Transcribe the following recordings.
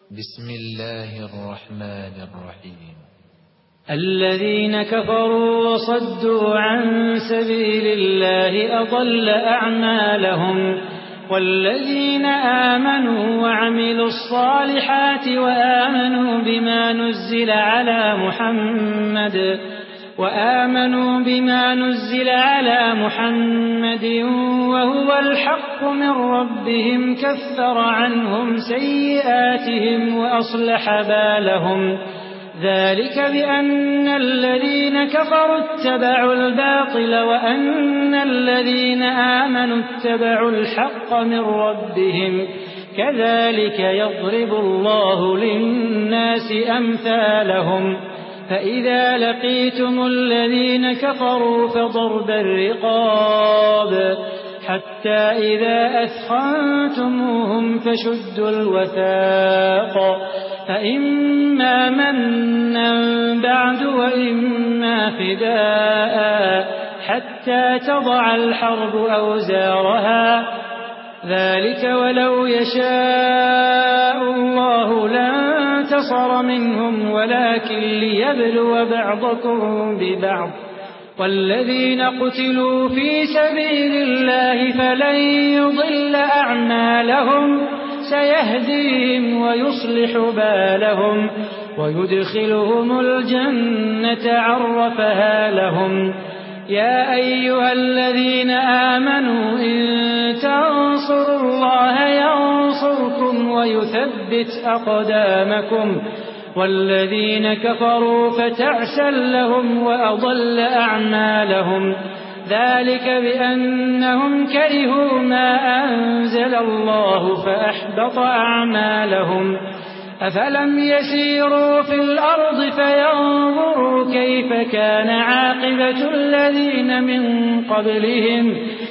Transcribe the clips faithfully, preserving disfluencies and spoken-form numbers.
بسم الله الرحمن الرحيم. الذين كفروا وصدوا عن سبيل الله أضل أعمالهم، والذين آمنوا وعملوا الصالحات وآمنوا بما نزل على محمد وآمنوا بما نزل على محمد وهو الحق من ربهم كفر عنهم سيئاتهم وأصلح بالهم. ذلك بأن الذين كفروا اتبعوا الباطل وأن الذين آمنوا اتبعوا الحق من ربهم، كذلك يضرب الله للناس أمثالهم. فإذا لقيتم الذين كفروا فضرب الرقاب حتى إذا أثخنتموهم فشدوا الوثاق، فإما منا بعد وإما فداء حتى تضع الحرب أوزارها. ذلك ولو يشاء الله لانتصر منهم ولكن ليبلو بعضكم ببعض. والذين قتلوا في سبيل الله فلن يضل أعمالهم، سيهديهم ويصلح بالهم ويدخلهم الجنة عرفها لهم. يا أيها الذين آمنوا إن تنصروا الله ينصركم ويثبت أقدامكم. والذين كفروا فتعسا لهم وأضل أعمالهم. ذلك بأنهم كرهوا ما أنزل الله فأحبط أعمالهم. أفلم يسيروا في الأرض فينظروا كيف كان عاقبة الذين من قبلهم،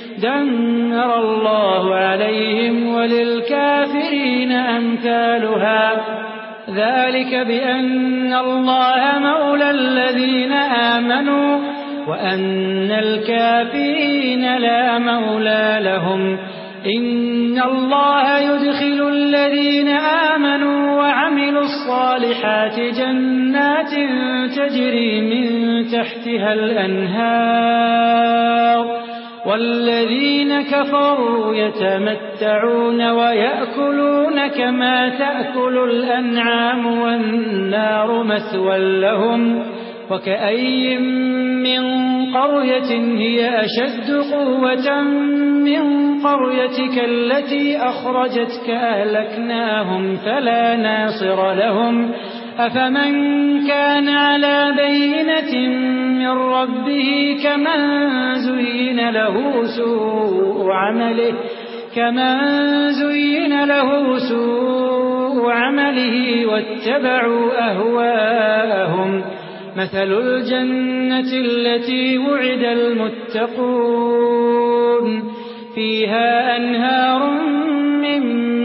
دمر الله عليهم وللكافرين أمثالها. ذلك بأن الله مولى الذين آمنوا وأن الكافرين لا مولى لهم. إن الله يدخل الذين آمنوا وعملوا الصالحات جنات تجري من تحتها الأنهار، والذين كفروا يتمتعون ويأكلون كما تأكل الأنعام والنار مثوى لهم. وكأي من قرية هي أشد قوة من قريتك التي أخرجتك أهلكناهم فلا ناصر لهم. أفمن كان على بينة من ربه كمن زين له سوء عمله كمن زين له سوء عمله واتبعوا أهواءهم. مثل الجنة التي وعد المتقون فيها أنهار من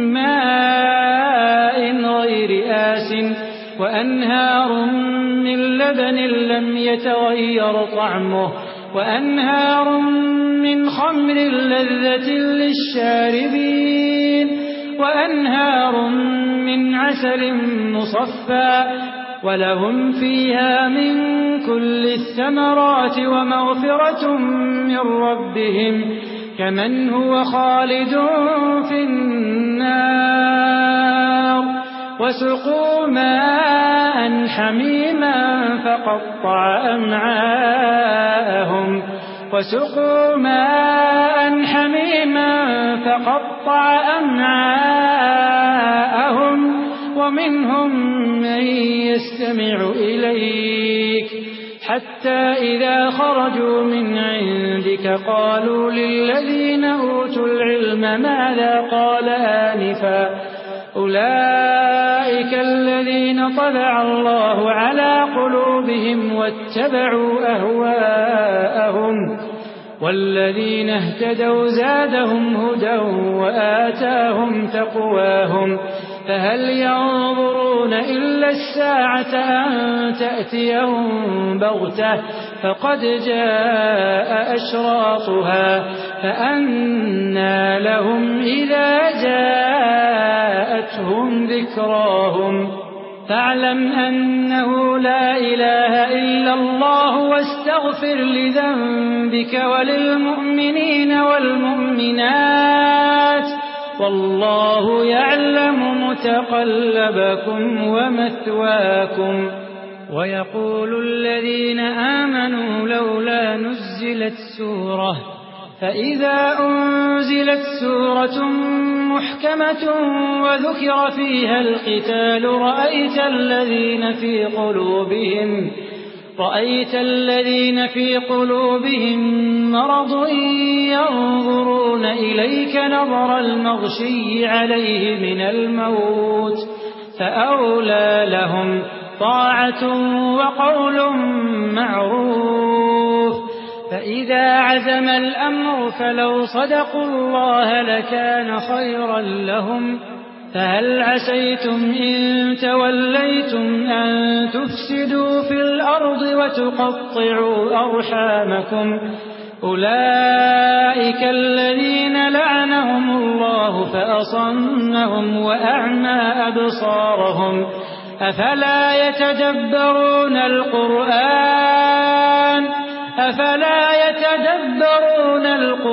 ماء غير آسٍ وأنهار من لبن لم يتغير طعمه وأنهار من خمر لذة للشاربين وأنهار من عسل مصفى ولهم فيها من كل الثمرات ومغفرة من ربهم كمن هو خالد في النار. وسقوا ماء حميما فقطع أمعاءهم وسقوا ماء حميما فقطع أمعاءهم. ومنهم من يستمع إليك حتى إذا خرجوا من عندك قالوا للذين أوتوا العلم ماذا قال آنفا أولئك الذين طبع الله على قلوبهم واتبعوا أهواءهم. والذين اهتدوا زادهم هدى وآتاهم تقواهم. فهل ينظرون إلا الساعة أن تأتيهم بغتة فقد جاء أشراطها فأنى لهم إذا جاءتهم جاءتهم ذكراهم فاعلم أنه لا إله إلا الله واستغفر لذنبك وللمؤمنين والمؤمنات والله يعلم متقلبكم ومثواكم. ويقول الذين آمنوا لولا نزلت سورة فإذا أنزلت سورة محكمة وذكر فيها القتال رأيت الذين في قلوبهم رأيت الذين في قلوبهم مرض ينظرون إليك نظر المغشي عليه من الموت فأولى لهم طاعة وقول معروف. فإذا عزم الأمر فلو صدقوا الله لكان خيرا لهم. فهل عسيتم إن توليتم أن تفسدوا في الأرض وتقطعوا أرحامكم أولئك الذين لعنهم الله فأصمهم وأعمى أبصارهم أفلا يتدبرون القرآن أفلا يتدبرون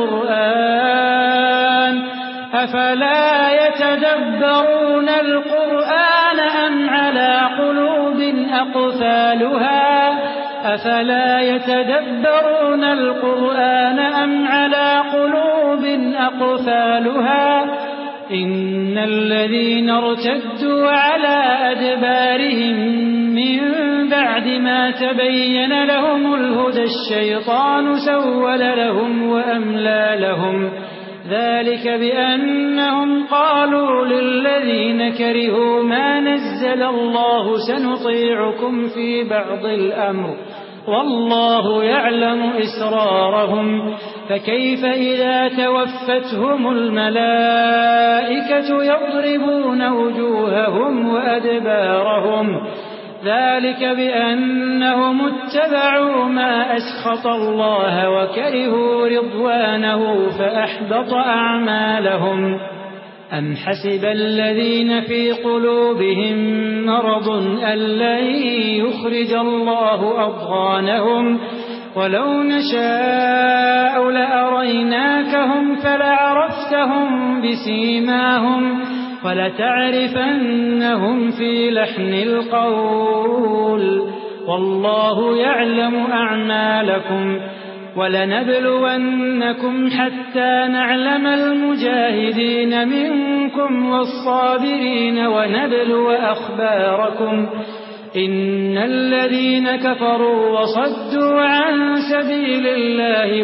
القرآن أفلا يتدبرون القرآن أم على قلوب أقفالها أفلا يتدبرون القرآن أم على قلوب أقفالها إن الذين ارتدوا على أدبارهم من بعد ما تبين لهم الهدى الشيطان سول لهم وأملى لهم ذلك بأنهم قالوا للذين كرهوا ما نزل الله سنطيعكم في بعض الأمر والله يعلم إسرارهم فكيف إذا توفتهم الملائكة يضربون وجوههم وأدبارهم ذلك بأنهم اتبعوا ما أسخط الله وكرهوا رضوانه فأحبط أعمالهم. أم حسب الذين في قلوبهم مرض أن لن يخرج الله أضغانهم ولو نشاء لأريناكهم فلعرفتهم بسيماهم ولتعرفنهم في لحن القول والله يعلم أعمالكم. ولنبلونكم حتى نعلم المجاهدين منكم والصابرين ونبلو أخباركم إن الذين كفروا وصدوا عن سبيل الله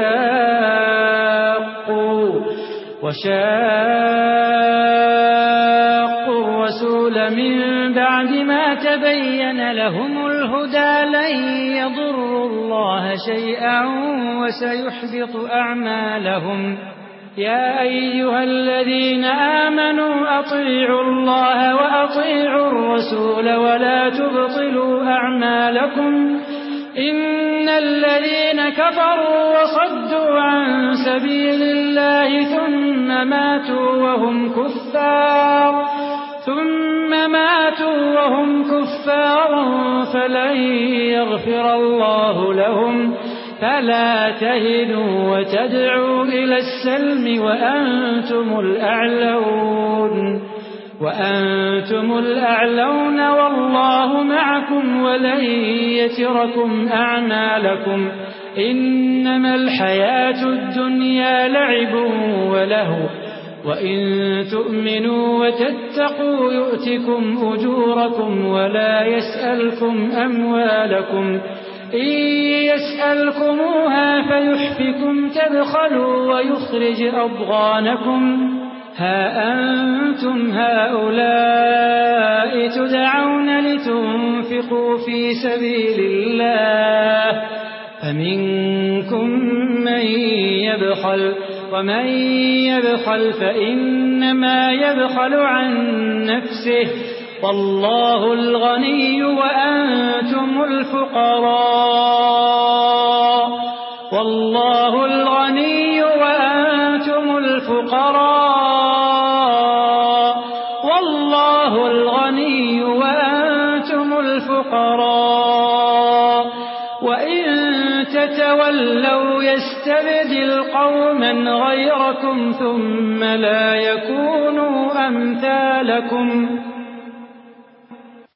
وشاقوا وشاقوا الرسول من بعد ما تبين لهم الهدى لن يضروا الله شيئا وسيحبط أعمالهم. يا أيها الذين آمنوا أطيعوا الله وأطيعوا الرسول ولا تبطلوا أعمالكم إن الذين كفروا وصدوا عن سبيل الله ثم ماتوا وهم كفار ثم ماتوا وهم كفار فلن يغفر الله لهم فلا تهنوا وتدعوا إلى السلم وأنتم الأعلون وأنتم الأعلون والله معكم ولن يتركم أعمالكم إنما الحياة الدنيا لعب ولهو وإن تؤمنوا وتتقوا يؤتكم أجوركم ولا يسألكم أموالكم إن يسألكموها فيحفكم تبخلوا ويخرج أضغانكم ها أنتم هؤلاء تدعون لتنفقوا في سبيل الله فمنكم من يبخل ومن يبخل فإنما يبخل عن نفسه والله الغني وأنتم الفقراء والله الغني وأنتم الفقراء والله الغني وأنتم الفقراء وإن تتولوا يستبدل قوما غيركم ثم لا يكونوا أمثالكم